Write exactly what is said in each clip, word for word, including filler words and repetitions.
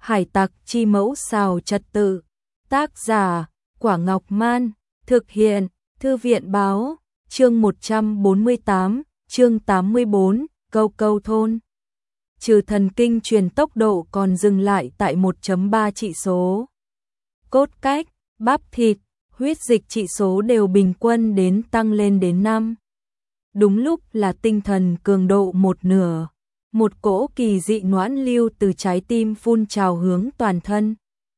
Hải tặc chi mẫu xào trật tự. Tác giả, Quả Ngọc Man. Thực hiện, Thư viện Báo. Chương một trăm bốn mươi tám, chương tám mươi bốn, câu câu thôn. Trừ thần kinh truyền tốc độ còn dừng lại tại một phẩy ba trị số. Cốt cách, bắp thịt, huyết dịch trị số đều bình quân đến tăng lên đến năm. Đúng lúc là tinh thần cường độ một nửa. Một cỗ kỳ dị noãn lưu từ trái tim phun trào hướng toàn thân.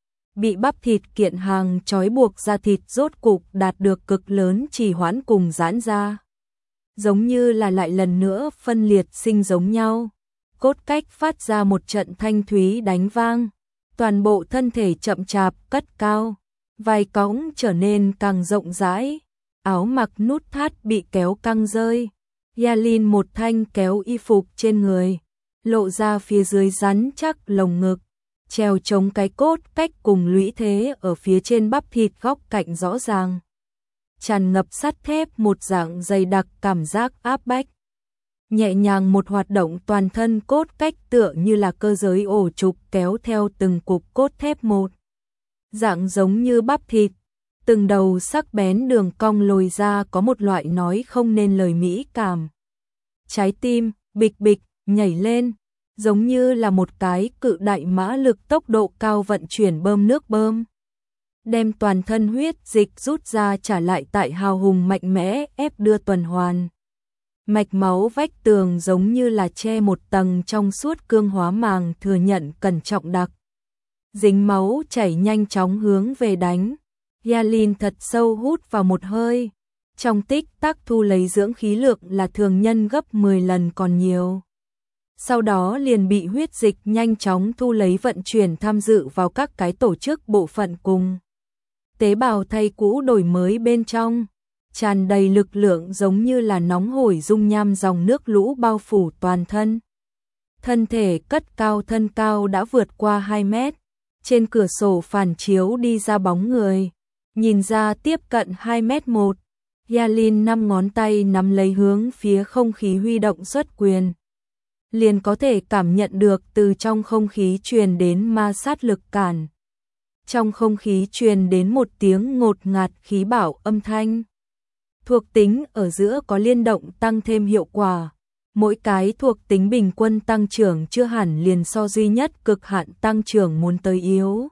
Bị bắp thịt kiện hàng trói buộc da thịt rốt cục đạt được cực lớn trì hoãn cùng giãn ra. Giống như là lại lần nữa phân liệt sinh giống nhau. Cốt cách phát ra một trận thanh thúy đánh vang. Toàn bộ thân thể chậm chạp cất cao. Vai cõng trở nên càng rộng rãi. Áo mặc nút thắt bị kéo căng rơi. Yalin một thanh kéo y phục trên người. Lộ ra phía dưới rắn chắc lồng ngực. Treo chống cái cốt cách cùng lũy thế ở phía trên bắp thịt góc cạnh rõ ràng. Tràn ngập sắt thép một dạng dày đặc cảm giác áp bách. Nhẹ nhàng một hoạt động toàn thân cốt cách tựa như là cơ giới ổ trục kéo theo từng cục cốt thép một. Dạng giống như bắp thịt, từng đầu sắc bén đường cong lồi ra có một loại nói không nên lời mỹ cảm. Trái tim, bịch bịch, nhảy lên, giống như là một cái cự đại mã lực tốc độ cao vận chuyển bơm nước bơm. Đem toàn thân huyết dịch rút ra trả lại tại hào hùng mạnh mẽ ép đưa tuần hoàn. Mạch máu vách tường giống như là che một tầng trong suốt cương hóa màng thừa nhận cẩn trọng đặc. Dính máu chảy nhanh chóng hướng về đánh. Yalin thật sâu hút vào một hơi. Trong tích tắc thu lấy dưỡng khí lượng là thường nhân gấp mười lần còn nhiều. Sau đó liền bị huyết dịch nhanh chóng thu lấy vận chuyển tham dự vào các cái tổ chức bộ phận cùng. Tế bào thay cũ đổi mới bên trong. Tràn đầy lực lượng giống như là nóng hổi dung nham dòng nước lũ bao phủ toàn thân. Thân thể cất cao thân cao đã vượt qua hai mét. Trên cửa sổ phản chiếu đi ra bóng người. Nhìn ra tiếp cận hai mét một. Yalin năm ngón tay nắm lấy hướng phía không khí huy động xuất quyền. Liền có thể cảm nhận được từ trong không khí truyền đến ma sát lực cản. Trong không khí truyền đến một tiếng ngột ngạt khí bạo âm thanh. Thuộc tính ở giữa có liên động tăng thêm hiệu quả. Mỗi cái thuộc tính bình quân tăng trưởng chưa hẳn liền so duy nhất cực hạn tăng trưởng muốn tới yếu.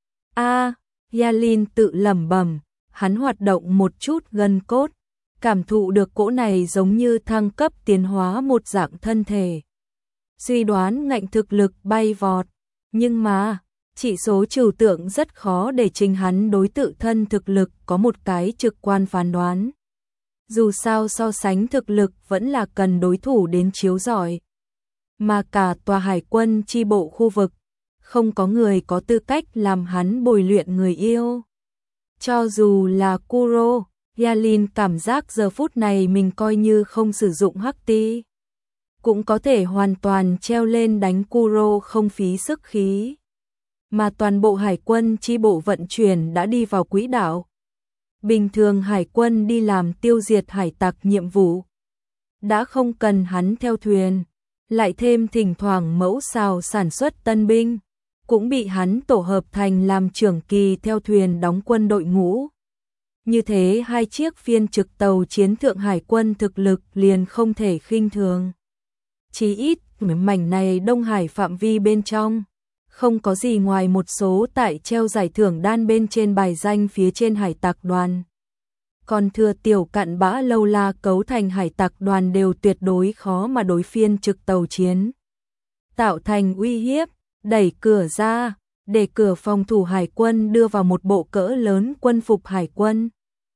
A, Yalin tự lẩm bẩm, hắn hoạt động một chút gân cốt, cảm thụ được cỗ này giống như thăng cấp tiến hóa một dạng thân thể. Suy đoán ngạnh thực lực bay vọt, nhưng mà, chỉ số trừu tượng rất khó để trình hắn đối tự thân thực lực có một cái trực quan phán đoán. Dù sao so sánh thực lực vẫn là cần đối thủ đến chiếu rọi. Mà cả tòa hải quân chi bộ khu vực, không có người có tư cách làm hắn bồi luyện người yêu. Cho dù là Kuro, Yalin cảm giác giờ phút này mình coi như không sử dụng hắc ti. Cũng có thể hoàn toàn treo lên đánh Kuro không phí sức khí. Mà toàn bộ hải quân chi bộ vận chuyển đã đi vào quỹ đạo. Bình thường hải quân đi làm tiêu diệt hải tặc nhiệm vụ. Đã không cần hắn theo thuyền. Lại thêm thỉnh thoảng mẫu xào sản xuất tân binh. Cũng bị hắn tổ hợp thành làm trưởng kỳ theo thuyền đóng quân đội ngũ. Như thế hai chiếc phiên trực tàu chiến thượng hải quân thực lực liền không thể khinh thường. Chí ít, mảnh này Đông Hải phạm vi bên trong. Không có gì ngoài một số tại treo giải thưởng đan bên trên bài danh phía trên hải tặc đoàn. Còn thừa tiểu cặn bã lâu la cấu thành hải tặc đoàn đều tuyệt đối khó mà đối phiên trực tàu chiến. Tạo thành uy hiếp, đẩy cửa ra, để cửa phòng thủ hải quân đưa vào một bộ cỡ lớn quân phục hải quân.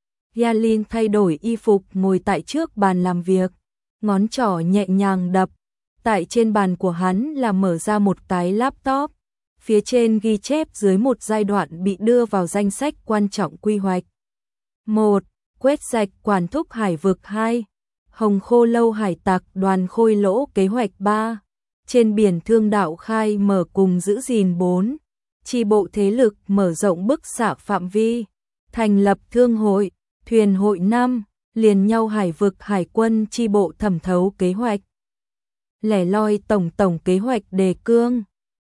Yalin thay đổi y phục ngồi tại trước bàn làm việc, ngón trỏ nhẹ nhàng đập. Tại trên bàn của hắn là mở ra một cái laptop. Phía trên ghi chép dưới một giai đoạn bị đưa vào danh sách quan trọng quy hoạch. một. Quét sạch quản thúc hải vực hai. Hồng Khô Lâu hải tặc đoàn khôi lỗ kế hoạch ba. Trên biển thương đạo khai mở cùng giữ gìn bốn. Chi bộ thế lực mở rộng bức xạ phạm vi. Thành lập thương hội, thuyền hội năm. Liền nhau hải vực hải quân chi bộ thẩm thấu kế hoạch. Lẻ loi tổng tổng kế hoạch đề cương.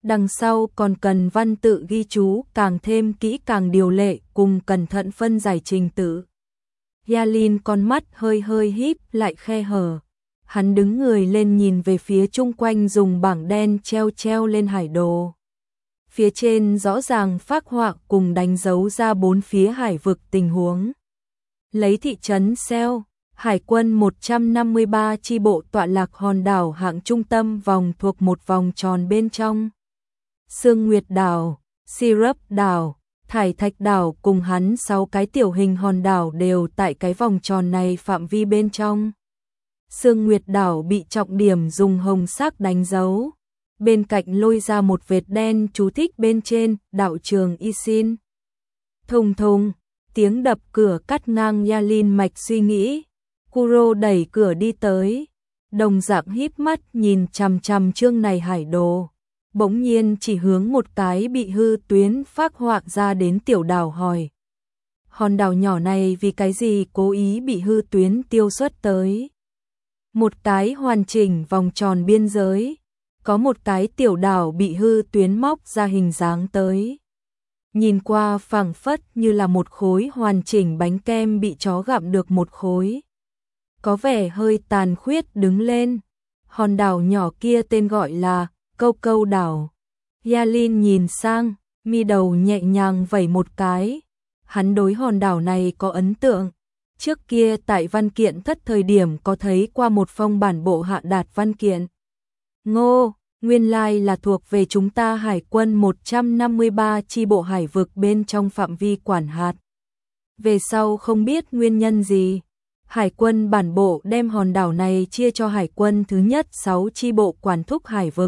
Đằng sau còn cần văn tự ghi chú càng thêm kỹ càng điều lệ cùng cẩn thận phân giải trình tự. Yalin con mắt hơi hơi híp lại khe hở. Hắn đứng người lên nhìn về phía chung quanh dùng bảng đen treo treo lên hải đồ. Phía trên rõ ràng phác họa cùng đánh dấu ra bốn phía hải vực tình huống. Lấy thị trấn Seo, Hải quân một trăm năm mươi ba chi bộ tọa lạc hòn đảo hạng trung tâm vòng thuộc một vòng tròn bên trong. Sương Nguyệt đảo, Syrup đảo, Thải Thạch đảo cùng hắn sáu cái tiểu hình hòn đảo đều tại cái vòng tròn này phạm vi bên trong. Sương Nguyệt đảo bị trọng điểm dùng hồng sắc đánh dấu. Bên cạnh lôi ra một vệt đen chú thích bên trên, đạo trường Isin. Thùng thùng, tiếng đập cửa cắt ngang Yalin mạch suy nghĩ. Kuro đẩy cửa đi tới, đồng dạng híp mắt nhìn chằm chằm chương này hải đồ. Bỗng nhiên chỉ hướng một cái bị hư tuyến phác họa ra đến tiểu đảo hỏi. Hòn đảo nhỏ này vì cái gì cố ý bị hư tuyến tiêu xuất tới? Một cái hoàn chỉnh vòng tròn biên giới, có một cái tiểu đảo bị hư tuyến móc ra hình dáng tới. Nhìn qua phảng phất như là một khối hoàn chỉnh bánh kem bị chó gặm được một khối. Có vẻ hơi tàn khuyết đứng lên. Hòn đảo nhỏ kia tên gọi là Câu Câu đảo. Yalin nhìn sang, mi đầu nhẹ nhàng vẩy một cái. Hắn đối hòn đảo này có ấn tượng. Trước kia tại văn kiện thất thời điểm có thấy qua một phong bản bộ hạ đạt văn kiện. Ngô, nguyên lai là thuộc về chúng ta hải quân một trăm năm mươi ba chi bộ hải vực bên trong phạm vi quản hạt. Về sau không biết nguyên nhân gì, hải quân bản bộ đem hòn đảo này chia cho hải quân thứ nhất sáu chi bộ quản thúc hải vực.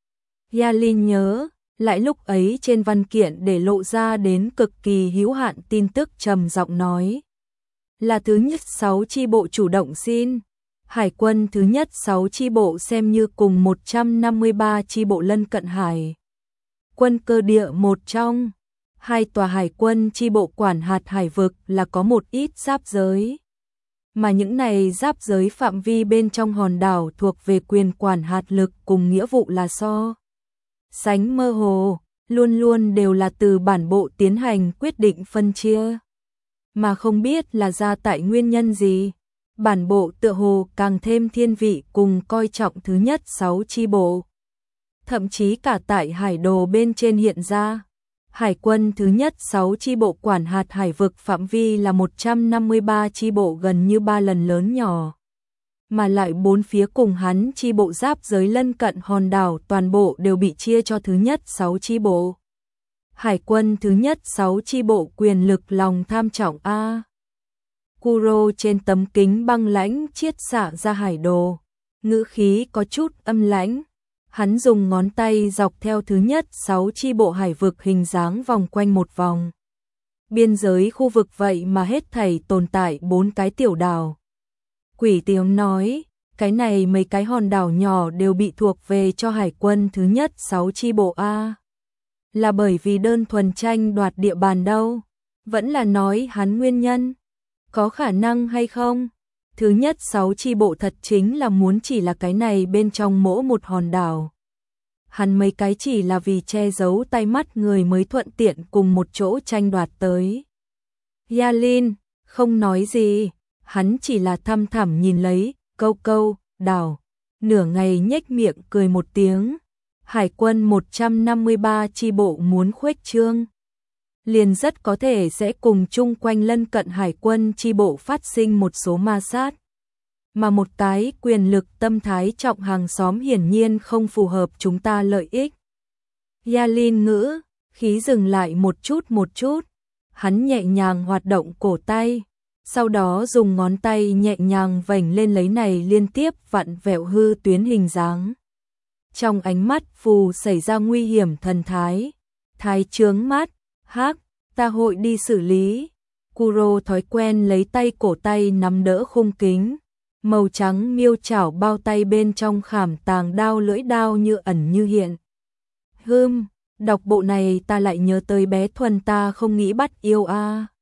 Yalin nhớ, lại lúc ấy trên văn kiện để lộ ra đến cực kỳ hữu hạn tin tức trầm giọng nói. Là thứ nhất sáu chi bộ chủ động xin. Hải quân thứ nhất sáu chi bộ xem như cùng một trăm năm mươi ba chi bộ lân cận hải. Quân cơ địa một trong. Hai tòa hải quân chi bộ quản hạt hải vực là có một ít giáp giới. Mà những này giáp giới phạm vi bên trong hòn đảo thuộc về quyền quản hạt lực cùng nghĩa vụ là so. Sánh mơ hồ, luôn luôn đều là từ bản bộ tiến hành quyết định phân chia. Mà không biết là ra tại nguyên nhân gì. Bản bộ tựa hồ càng thêm thiên vị cùng coi trọng thứ nhất sáu chi bộ. Thậm chí cả tại hải đồ bên trên hiện ra. Hải quân thứ nhất sáu chi bộ quản hạt hải vực phạm vi là một trăm năm mươi ba chi bộ gần như ba lần lớn nhỏ. Mà lại bốn phía cùng hắn chi bộ giáp giới lân cận hòn đảo toàn bộ đều bị chia cho thứ nhất sáu chi bộ. Hải quân thứ nhất sáu chi bộ quyền lực lòng tham trọng A. Kuro trên tấm kính băng lãnh chiết xạ ra hải đồ. Ngữ khí có chút âm lãnh. Hắn dùng ngón tay dọc theo thứ nhất sáu chi bộ hải vực hình dáng vòng quanh một vòng. Biên giới khu vực vậy mà hết thảy tồn tại bốn cái tiểu đảo. Quỷ tiếng nói, cái này mấy cái hòn đảo nhỏ đều bị thuộc về cho hải quân thứ nhất sáu chi bộ A. Là bởi vì đơn thuần tranh đoạt địa bàn đâu, vẫn là nói hắn nguyên nhân. Có khả năng hay không? Thứ nhất sáu chi bộ thật chính là muốn chỉ là cái này bên trong mỗi một hòn đảo. Hắn mấy cái chỉ là vì che giấu tay mắt người mới thuận tiện cùng một chỗ tranh đoạt tới. Yalin không nói gì, hắn chỉ là thăm thẳm nhìn lấy Câu Câu đảo, nửa ngày nhếch miệng cười một tiếng. Hải quân một trăm năm mươi ba chi bộ muốn khuếch trương, liền rất có thể sẽ cùng chung quanh lân cận hải quân chi bộ phát sinh một số ma sát. Mà một cái quyền lực tâm thái trọng hàng xóm hiển nhiên không phù hợp chúng ta lợi ích. Yalin ngữ, khí dừng lại một chút một chút. Hắn nhẹ nhàng hoạt động cổ tay, sau đó dùng ngón tay nhẹ nhàng vểnh lên lấy này liên tiếp vặn vẹo hư tuyến hình dáng. Trong ánh mắt phù xảy ra nguy hiểm thần thái. Thái trướng mắt, hắc, ta hội đi xử lý. Kuro thói quen lấy tay cổ tay nắm đỡ khung kính. Màu trắng miêu chảo bao tay bên trong khảm tàng đao lưỡi đao như ẩn như hiện. Hừm, đọc bộ này ta lại nhớ tới bé Thuần ta không nghĩ bắt yêu a.